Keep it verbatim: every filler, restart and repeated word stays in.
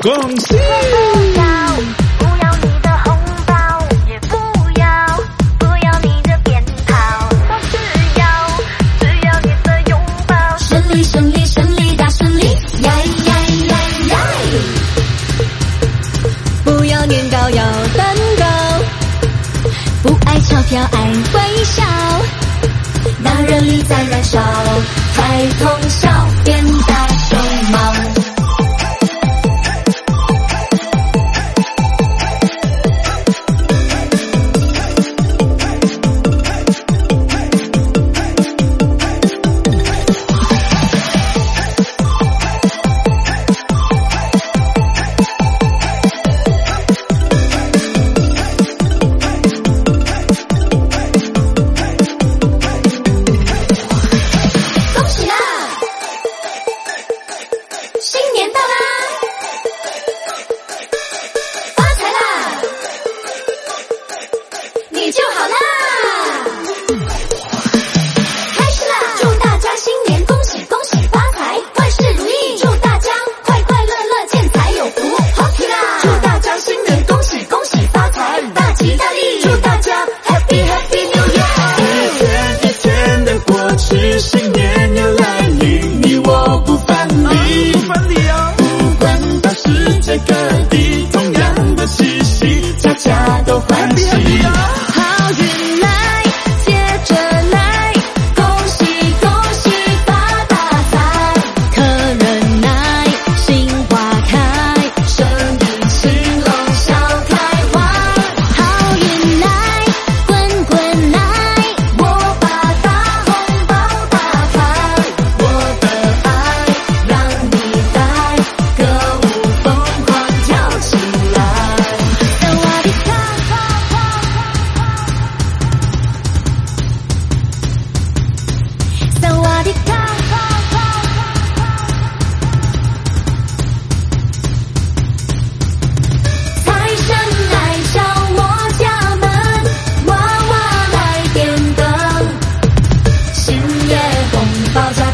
恭喜！ 不要你的红包，也不要，不要你的鞭炮，我只要，只要你的拥抱。胜利，胜利，胜利，大胜利！呀呀呀呀！不要年糕，要蛋糕，不爱钞票，爱微笑。当热力在燃烧，开通宵，变大熊猫。 新年又来临，你我不分离，不分离哦。不管到世界各地，同样的气息，家家都欢喜。 好运来，接着来，恭喜恭喜发大财，客人来，心花开，生意兴隆笑开怀。好运来，滚滚来，我把大红包。爆炸！